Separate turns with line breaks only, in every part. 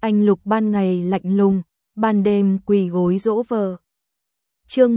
anh Lục ban ngày lạnh lùng, ban đêm quỳ gối dỗ vợ. Chương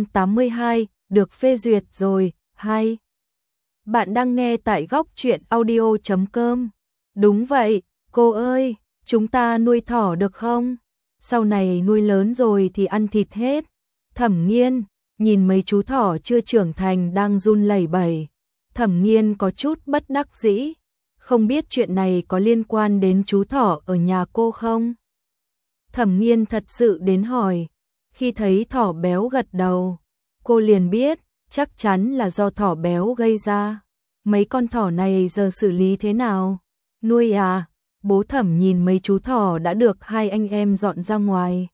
182, được phê duyệt rồi, hay. Bạn đang nghe tại góc truyện audio.com. Đúng vậy, cô ơi, chúng ta nuôi thỏ được không? Sau này nuôi lớn rồi thì ăn thịt hết. Thẩm Nghiên, nhìn mấy chú thỏ chưa trưởng thành đang run lẩy bẩy. Thẩm Nghiên có chút bất đắc dĩ. Không biết chuyện này có liên quan đến chú thỏ ở nhà cô không? Thẩm Nghiên thật sự đến hỏi. Khi thấy thỏ béo gật đầu, cô liền biết chắc chắn là do thỏ béo gây ra. Mấy con thỏ này giờ xử lý thế nào? Nuôi à? Bố Thẩm nhìn mấy chú thỏ đã được hai anh em dọn ra ngoài.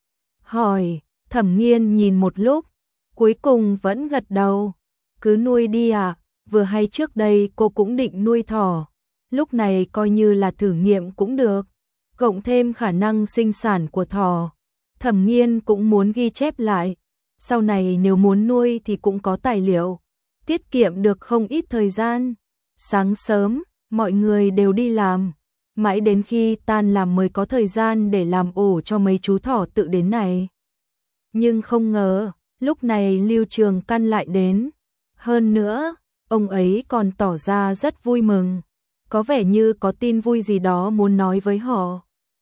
Hỏi, Thẩm Nghiên nhìn một lúc, cuối cùng vẫn gật đầu. Cứ nuôi đi à, vừa hay trước đây cô cũng định nuôi thỏ. Lúc này coi như là thử nghiệm cũng được, cộng thêm khả năng sinh sản của thỏ. Thẩm Nghiên cũng muốn ghi chép lại, sau này nếu muốn nuôi thì cũng có tài liệu, tiết kiệm được không ít thời gian. Sáng sớm, mọi người đều đi làm, mãi đến khi tan làm mới có thời gian để làm ổ cho mấy chú thỏ tự đến này. Nhưng không ngờ, lúc này Lưu Trường Căn lại đến. Hơn nữa, ông ấy còn tỏ ra rất vui mừng, có vẻ như có tin vui gì đó muốn nói với họ.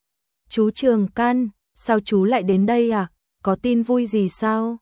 Chú Trường Căn, sao chú lại đến đây à? Có tin vui gì sao?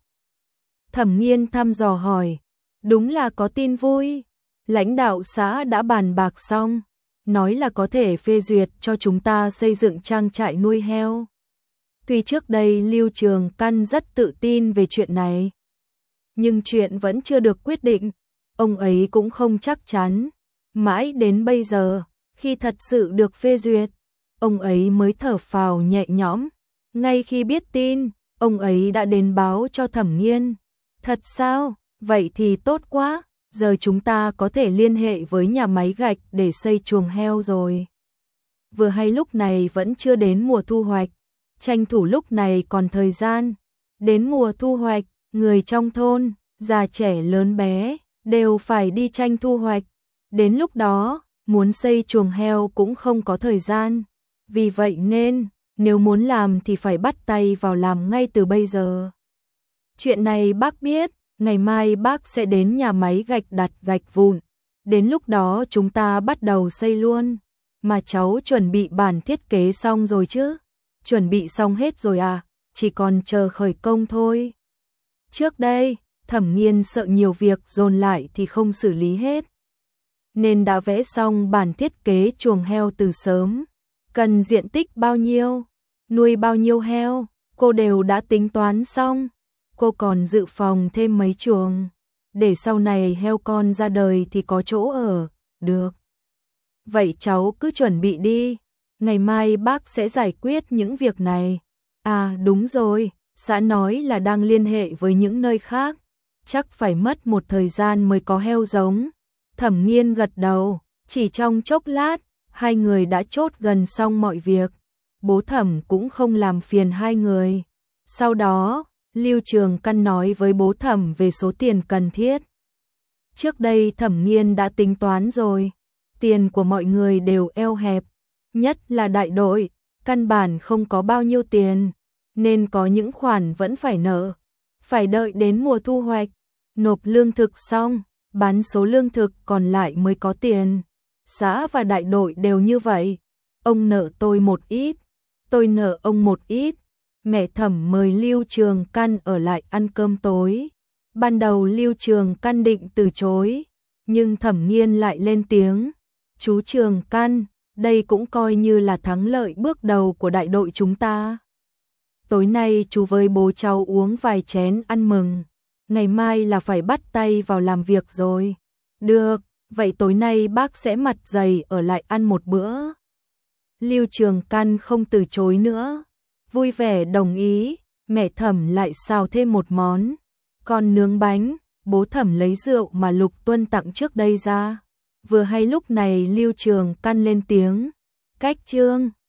Thẩm Nghiên thăm dò hỏi. Đúng là có tin vui. Lãnh đạo xã đã bàn bạc xong, nói là có thể phê duyệt cho chúng ta xây dựng trang trại nuôi heo. Tuy trước đây Lưu Trường Căn rất tự tin về chuyện này, nhưng chuyện vẫn chưa được quyết định, ông ấy cũng không chắc chắn. Mãi đến bây giờ, khi thật sự được phê duyệt, ông ấy mới thở phào nhẹ nhõm. Ngay khi biết tin, ông ấy đã đến báo cho Thẩm Nghiên. Thật sao? Vậy thì tốt quá, giờ chúng ta có thể liên hệ với nhà máy gạch để xây chuồng heo rồi. Vừa hay lúc này vẫn chưa đến mùa thu hoạch, tranh thủ lúc này còn thời gian. Đến mùa thu hoạch, người trong thôn, già trẻ lớn bé, đều phải đi tranh thu hoạch. Đến lúc đó, muốn xây chuồng heo cũng không có thời gian. Vì vậy nên, nếu muốn làm thì phải bắt tay vào làm ngay từ bây giờ. Chuyện này bác biết, ngày mai bác sẽ đến nhà máy gạch đặt gạch vụn. Đến lúc đó chúng ta bắt đầu xây luôn. Mà cháu chuẩn bị bản thiết kế xong rồi chứ? Chuẩn bị xong hết rồi à? Chỉ còn chờ khởi công thôi. Trước đây, Thẩm Nghiên sợ nhiều việc dồn lại thì không xử lý hết, nên đã vẽ xong bản thiết kế chuồng heo từ sớm. Cần diện tích bao nhiêu, nuôi bao nhiêu heo, cô đều đã tính toán xong. Cô còn dự phòng thêm mấy chuồng, để sau này heo con ra đời thì có chỗ ở, được. Vậy cháu cứ chuẩn bị đi, ngày mai bác sẽ giải quyết những việc này. À đúng rồi, xã nói là đang liên hệ với những nơi khác, chắc phải mất một thời gian mới có heo giống. Thẩm Nghiên gật đầu, chỉ trong chốc lát, hai người đã chốt gần xong mọi việc. Bố Thẩm cũng không làm phiền hai người. Sau đó, Lưu Trường Căn nói với bố Thẩm về số tiền cần thiết. Trước đây Thẩm Nghiên đã tính toán rồi, tiền của mọi người đều eo hẹp, nhất là đại đội, căn bản không có bao nhiêu tiền, nên có những khoản vẫn phải nợ. Phải đợi đến mùa thu hoạch, nộp lương thực xong, bán số lương thực còn lại mới có tiền. Xã và đại đội đều như vậy, ông nợ tôi một ít, tôi nợ ông một ít. Mẹ Thẩm mời Lưu Trường Căn ở lại ăn cơm tối. Ban đầu Lưu Trường Căn định từ chối, nhưng Thẩm Nghiên lại lên tiếng. Chú Trường Căn, đây cũng coi như là thắng lợi bước đầu của đại đội chúng ta. Tối nay chú với bố cháu uống vài chén ăn mừng, ngày mai là phải bắt tay vào làm việc rồi. Được, vậy tối nay bác sẽ mặt dày ở lại ăn một bữa. Lưu Trường Căn không từ chối nữa, vui vẻ đồng ý. Mẹ Thẩm lại xào thêm một món, còn nướng bánh. Bố Thẩm lấy rượu mà Lục Tuân tặng trước đây ra. Vừa hay lúc này Lưu Trường Căn lên tiếng. Cách Trương,